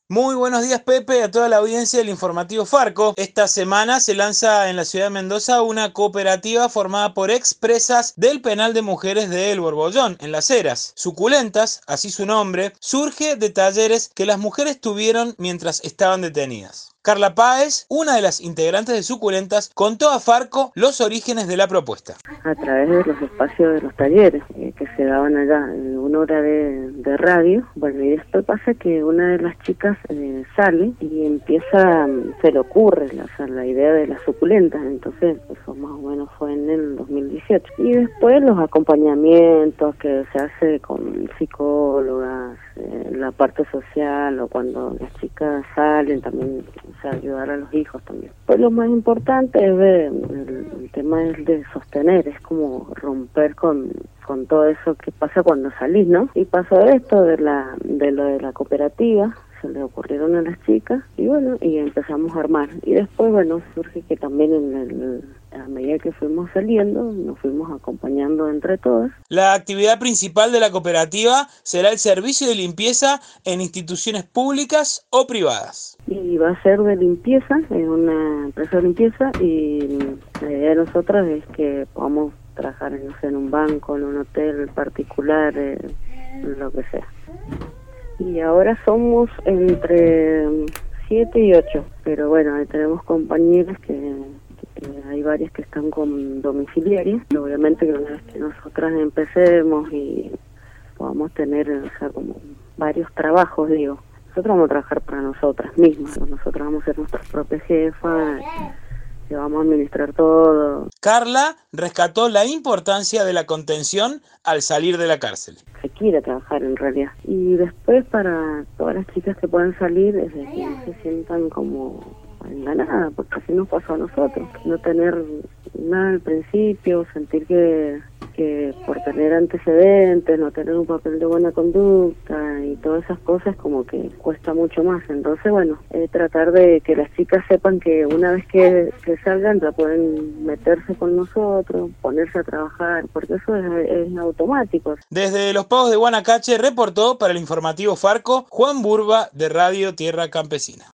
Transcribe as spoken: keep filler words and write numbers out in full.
Muy buenos días, Pepe, a toda la audiencia del informativo Farco. Esta semana se lanza en la ciudad de Mendoza una cooperativa formada por expresas del penal de mujeres de El Borbollón, en Las Heras. Suculentas, así su nombre, surge de talleres que las mujeres tuvieron mientras estaban detenidas. Carla Páez, una de las integrantes de Suculentas, contó a Farco los orígenes de la propuesta. A través de los espacios de los talleres eh, que se daban allá, eh, una hora de, de radio. Bueno, y después pasa que una de las chicas eh, sale y empieza, se le ocurre la, o sea, la idea de las suculentas. Entonces, eso más o menos fue en el dos mil dieciocho. Y después los acompañamientos que se hace con psicólogas, eh, la parte social, o cuando las chicas salen también, o sea, ayudar a los hijos también. Pues lo más importante es ver, el, el tema es de sostener, es como romper con, con todo eso que pasa cuando salís, ¿no? Y pasó esto de la de lo de la cooperativa, se le ocurrieron a las chicas y bueno, y empezamos a armar. Y después, bueno, surge que también en el, a medida que fuimos saliendo, nos fuimos acompañando entre todas. La actividad principal de la cooperativa será el servicio de limpieza en instituciones públicas o privadas. Y va a ser de limpieza, es una empresa de limpieza, y la idea de nosotras es que podamos trabajar, no sé, en un banco, en un hotel particular, eh, lo que sea. Y ahora somos entre siete y ocho, pero bueno, ahí tenemos compañeras que, que hay varias que están con domiciliarias. Obviamente que una vez que nosotras empecemos y podamos tener, o sea, como varios trabajos, digo, nosotros vamos a trabajar para nosotras mismas, nosotros vamos a ser nuestras propias jefas, que vamos a administrar todo. Carla rescató la importancia de la contención al salir de la cárcel. Se quiere trabajar en realidad. Y después, para todas las chicas que puedan salir, es de que no se sientan como enganadas, porque así nos pasó a nosotros. No tener nada al principio, sentir que, que por tener antecedentes, no tener un papel de buena conducta y todas esas cosas, como que cuesta mucho más. Entonces, bueno, eh, tratar de que las chicas sepan que una vez que, que salgan ya pueden meterse con nosotros, ponerse a trabajar, porque eso es, es automático. Desde Los Pagos de Guanacache reportó para el informativo Farco Juan Burba de Radio Tierra Campesina.